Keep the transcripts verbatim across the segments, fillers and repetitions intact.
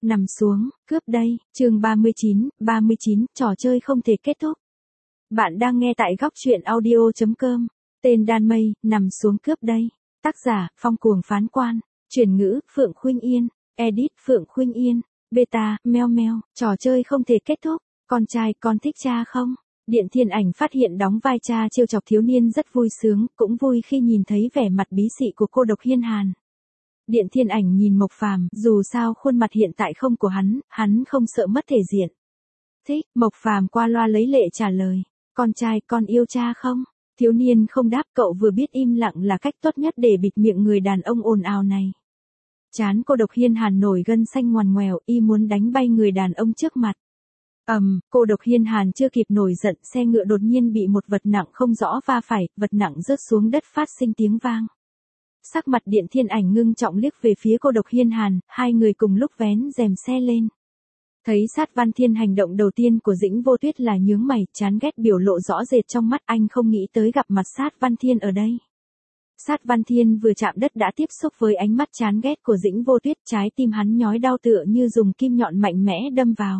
Nằm xuống, cướp đây, chương ba mươi chín, ba mươi chín, trò chơi không thể kết thúc. Bạn đang nghe tại góc truyện audio.com, tên Đan Mây, nằm xuống cướp đây. Tác giả, Phong Cuồng Phán Quan, chuyển ngữ, Phượng Khuynh Yên, edit, Phượng Khuynh Yên, beta, meo meo, trò chơi không thể kết thúc, con trai, con thích cha không? Điện Thiên Ảnh phát hiện đóng vai cha trêu chọc thiếu niên rất vui sướng, cũng vui khi nhìn thấy vẻ mặt bí xị của cô độc Hiên Hàn. Điện Thiên Ảnh nhìn Mộc Phàm, dù sao khuôn mặt hiện tại không của hắn, hắn không sợ mất thể diện. Thích, Mộc Phàm qua loa lấy lệ trả lời, con trai, con yêu cha không? Thiếu niên không đáp, cậu vừa biết im lặng là cách tốt nhất để bịt miệng người đàn ông ồn ào này. Chán cô độc Hiên Hàn nổi gân xanh ngoằn ngoèo, y muốn đánh bay người đàn ông trước mặt. ầm, um, cô độc Hiên Hàn chưa kịp nổi giận, xe ngựa đột nhiên bị một vật nặng không rõ va phải, vật nặng rớt xuống đất phát sinh tiếng vang. Sắc mặt Điện Thiên Ảnh ngưng trọng liếc về phía cô độc Hiên Hàn, hai người cùng lúc vén rèm xe lên. Thấy Sát Văn Thiên hành động đầu tiên của Dĩnh Vô Tuyết là nhướng mày, chán ghét biểu lộ rõ rệt trong mắt, anh không nghĩ tới gặp mặt Sát Văn Thiên ở đây. Sát Văn Thiên vừa chạm đất đã tiếp xúc với ánh mắt chán ghét của Dĩnh Vô Tuyết, trái tim hắn nhói đau tựa như dùng kim nhọn mạnh mẽ đâm vào.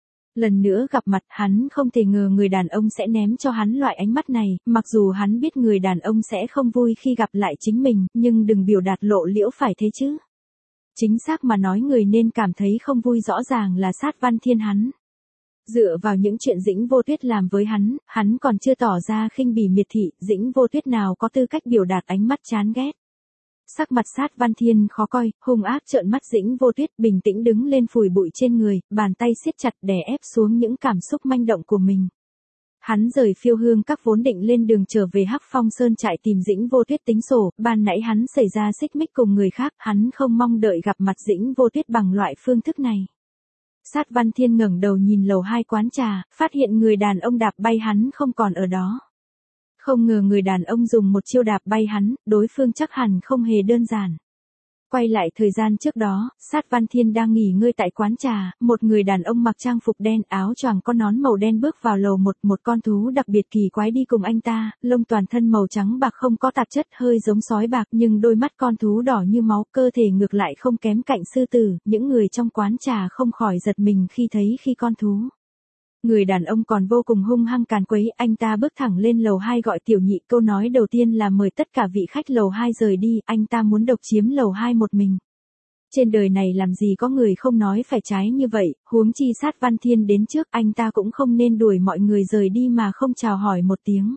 Lần nữa gặp mặt, hắn không thể ngờ người đàn ông sẽ ném cho hắn loại ánh mắt này, mặc dù hắn biết người đàn ông sẽ không vui khi gặp lại chính mình, nhưng đừng biểu đạt lộ liễu phải thế chứ. Chính xác mà nói, người nên cảm thấy không vui rõ ràng là Sát Văn Thiên hắn. Dựa vào những chuyện Dĩnh Vô Tuyết làm với hắn, hắn còn chưa tỏ ra khinh bỉ miệt thị, Dĩnh Vô Tuyết nào có tư cách biểu đạt ánh mắt chán ghét. Sắc mặt Sát Văn Thiên khó coi, hung ác trợn mắt Dĩnh Vô Tuyết, bình tĩnh đứng lên phủi bụi trên người, bàn tay siết chặt đè ép xuống những cảm xúc manh động của mình. Hắn rời Phiêu Hương Các vốn định lên đường trở về Hắc Phong Sơn trại tìm Dĩnh Vô Tuyết tính sổ, ban nãy hắn xảy ra xích mích cùng người khác, hắn không mong đợi gặp mặt Dĩnh Vô Tuyết bằng loại phương thức này. Sát Văn Thiên ngẩng đầu nhìn lầu hai quán trà, phát hiện người đàn ông đạp bay hắn không còn ở đó. Không ngờ người đàn ông dùng một chiêu đạp bay hắn, đối phương chắc hẳn không hề đơn giản. Quay lại thời gian trước đó, Sát Văn Thiên đang nghỉ ngơi tại quán trà, một người đàn ông mặc trang phục đen, áo choàng có nón màu đen bước vào lầu một, một con thú đặc biệt kỳ quái đi cùng anh ta, lông toàn thân màu trắng bạc không có tạp chất, hơi giống sói bạc nhưng đôi mắt con thú đỏ như máu, cơ thể ngược lại không kém cạnh sư tử, những người trong quán trà không khỏi giật mình khi thấy khi con thú. Người đàn ông còn vô cùng hung hăng càn quấy, anh ta bước thẳng lên lầu hai gọi tiểu nhị, câu nói đầu tiên là mời tất cả vị khách lầu hai rời đi, anh ta muốn độc chiếm lầu hai một mình. Trên đời này làm gì có người không nói phải trái như vậy, huống chi Sát Văn Thiên đến trước, anh ta cũng không nên đuổi mọi người rời đi mà không chào hỏi một tiếng.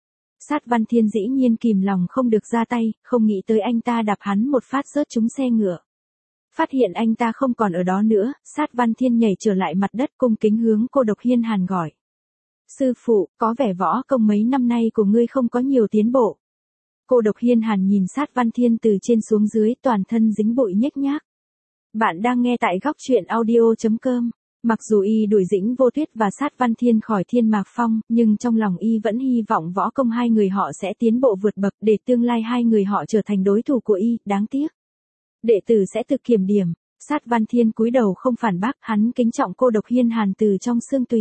Sát Văn Thiên dĩ nhiên kìm lòng không được ra tay, không nghĩ tới anh ta đạp hắn một phát rớt trúng xe ngựa. Phát hiện anh ta không còn ở đó nữa, Sát Văn Thiên nhảy trở lại mặt đất, cung kính hướng cô độc Hiên Hàn gọi. Sư phụ, có vẻ võ công mấy năm nay của ngươi không có nhiều tiến bộ. Cô độc Hiên Hàn nhìn Sát Văn Thiên từ trên xuống dưới, toàn thân dính bụi nhếch nhác. Bạn đang nghe tại góc truyện audio.com. Mặc dù y đuổi Dĩnh Vô Tuyết và Sát Văn Thiên khỏi Thiên Mạc Phong, nhưng trong lòng y vẫn hy vọng võ công hai người họ sẽ tiến bộ vượt bậc để tương lai hai người họ trở thành đối thủ của y, đáng tiếc. Đệ tử sẽ thực kiểm điểm. Sát Văn Thiên cúi đầu không phản bác, hắn kính trọng cô độc Hiên Hàn từ trong xương tùy.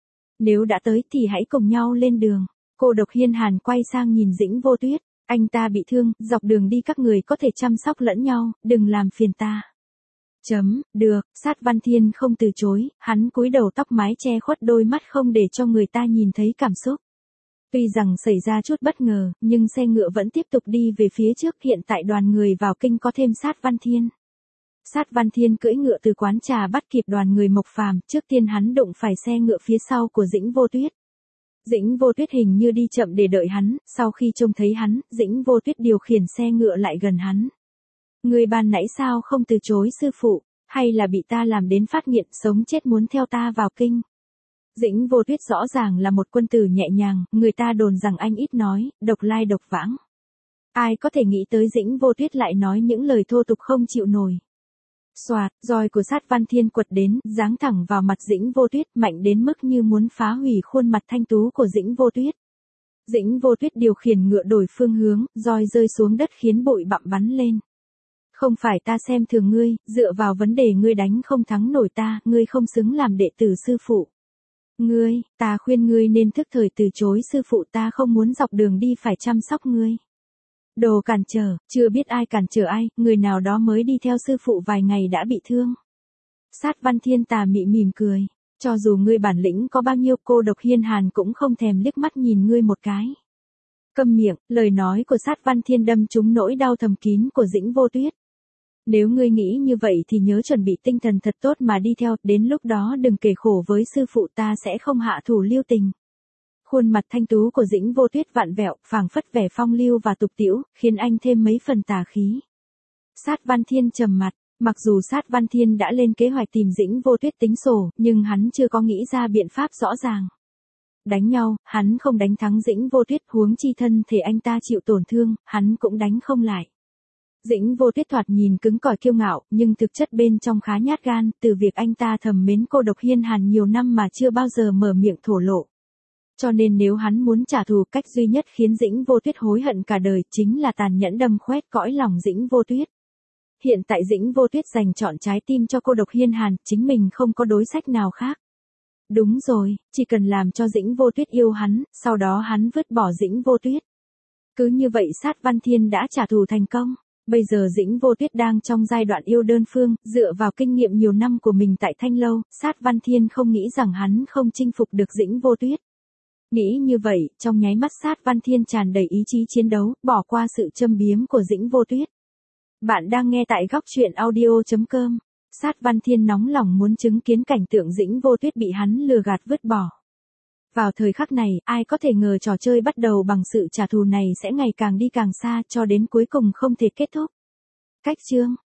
Nếu đã tới thì hãy cùng nhau lên đường. Cô độc Hiên Hàn quay sang nhìn Dĩnh Vô Tuyết, anh ta bị thương, dọc đường đi các người có thể chăm sóc lẫn nhau, đừng làm phiền ta. Chấm, được, Sát Văn Thiên không từ chối, hắn cúi đầu, tóc mái che khuất đôi mắt không để cho người ta nhìn thấy cảm xúc. Tuy rằng xảy ra chút bất ngờ, nhưng xe ngựa vẫn tiếp tục đi về phía trước, hiện tại đoàn người vào kinh có thêm Sát Văn Thiên. Sát Văn Thiên cưỡi ngựa từ quán trà bắt kịp đoàn người Mộc Phàm, trước tiên hắn đụng phải xe ngựa phía sau của Dĩnh Vô Tuyết. Dĩnh Vô Tuyết hình như đi chậm để đợi hắn, sau khi trông thấy hắn, Dĩnh Vô Tuyết điều khiển xe ngựa lại gần hắn. Người ban nãy sao không từ chối sư phụ, hay là bị ta làm đến phát nghiện, sống chết muốn theo ta vào kinh? Dĩnh Vô Tuyết rõ ràng là một quân tử nhẹ nhàng, người ta đồn rằng anh ít nói, độc lai độc vãng. Ai có thể nghĩ tới Dĩnh Vô Tuyết lại nói những lời thô tục không chịu nổi. Soạt, roi của Sát Văn Thiên quật đến, giáng thẳng vào mặt Dĩnh Vô Tuyết, mạnh đến mức như muốn phá hủy khuôn mặt thanh tú của Dĩnh Vô Tuyết. Dĩnh Vô Tuyết điều khiển ngựa đổi phương hướng, roi rơi xuống đất khiến bụi bặm bắn lên. Không phải ta xem thường ngươi, dựa vào vấn đề ngươi đánh không thắng nổi ta, ngươi không xứng làm đệ tử sư phụ. Ngươi, ta khuyên ngươi nên thức thời từ chối sư phụ, ta không muốn dọc đường đi phải chăm sóc ngươi. Đồ cản trở, chưa biết ai cản trở ai, người nào đó mới đi theo sư phụ vài ngày đã bị thương. Sát Văn Thiên tà mị mỉm cười. Cho dù ngươi bản lĩnh có bao nhiêu, cô độc hiên hàn cũng không thèm liếc mắt nhìn ngươi một cái. Câm miệng, lời nói của Sát Văn Thiên đâm trúng nỗi đau thầm kín của Dĩnh Vô Tuyết. Nếu ngươi nghĩ như vậy thì nhớ chuẩn bị tinh thần thật tốt mà đi theo, đến lúc đó đừng kể khổ với sư phụ, ta sẽ không hạ thủ lưu tình. Khuôn mặt thanh tú của Dĩnh Vô Tuyết vặn vẹo, phảng phất vẻ phong lưu và tục tĩu, khiến anh thêm mấy phần tà khí. Sát Văn Thiên trầm mặt, mặc dù Sát Văn Thiên đã lên kế hoạch tìm Dĩnh Vô Tuyết tính sổ, nhưng hắn chưa có nghĩ ra biện pháp rõ ràng. Đánh nhau, hắn không đánh thắng Dĩnh Vô Tuyết, huống chi thân thể anh ta chịu tổn thương, hắn cũng đánh không lại. Dĩnh Vô Tuyết thoạt nhìn cứng cỏi kiêu ngạo, nhưng thực chất bên trong khá nhát gan, từ việc anh ta thầm mến cô độc hiên hàn nhiều năm mà chưa bao giờ mở miệng thổ lộ. Cho nên nếu hắn muốn trả thù, cách duy nhất khiến Dĩnh Vô Tuyết hối hận cả đời chính là tàn nhẫn đâm khoét cõi lòng Dĩnh Vô Tuyết. Hiện tại Dĩnh Vô Tuyết dành trọn trái tim cho cô độc hiên hàn, chính mình không có đối sách nào khác. Đúng rồi, chỉ cần làm cho Dĩnh Vô Tuyết yêu hắn, sau đó hắn vứt bỏ Dĩnh Vô Tuyết. Cứ như vậy Sát Văn Thiên đã trả thù thành công. Bây giờ Dĩnh Vô Tuyết đang trong giai đoạn yêu đơn phương, dựa vào kinh nghiệm nhiều năm của mình tại Thanh Lâu, Sát Văn Thiên không nghĩ rằng hắn không chinh phục được Dĩnh Vô Tuyết. Nghĩ như vậy, trong nháy mắt Sát Văn Thiên tràn đầy ý chí chiến đấu, bỏ qua sự châm biếm của Dĩnh Vô Tuyết. Bạn đang nghe tại góc truyện audio chấm com. Sát Văn Thiên nóng lòng muốn chứng kiến cảnh tượng Dĩnh Vô Tuyết bị hắn lừa gạt vứt bỏ. Vào thời khắc này, ai có thể ngờ trò chơi bắt đầu bằng sự trả thù này sẽ ngày càng đi càng xa cho đến cuối cùng không thể kết thúc. Cách chương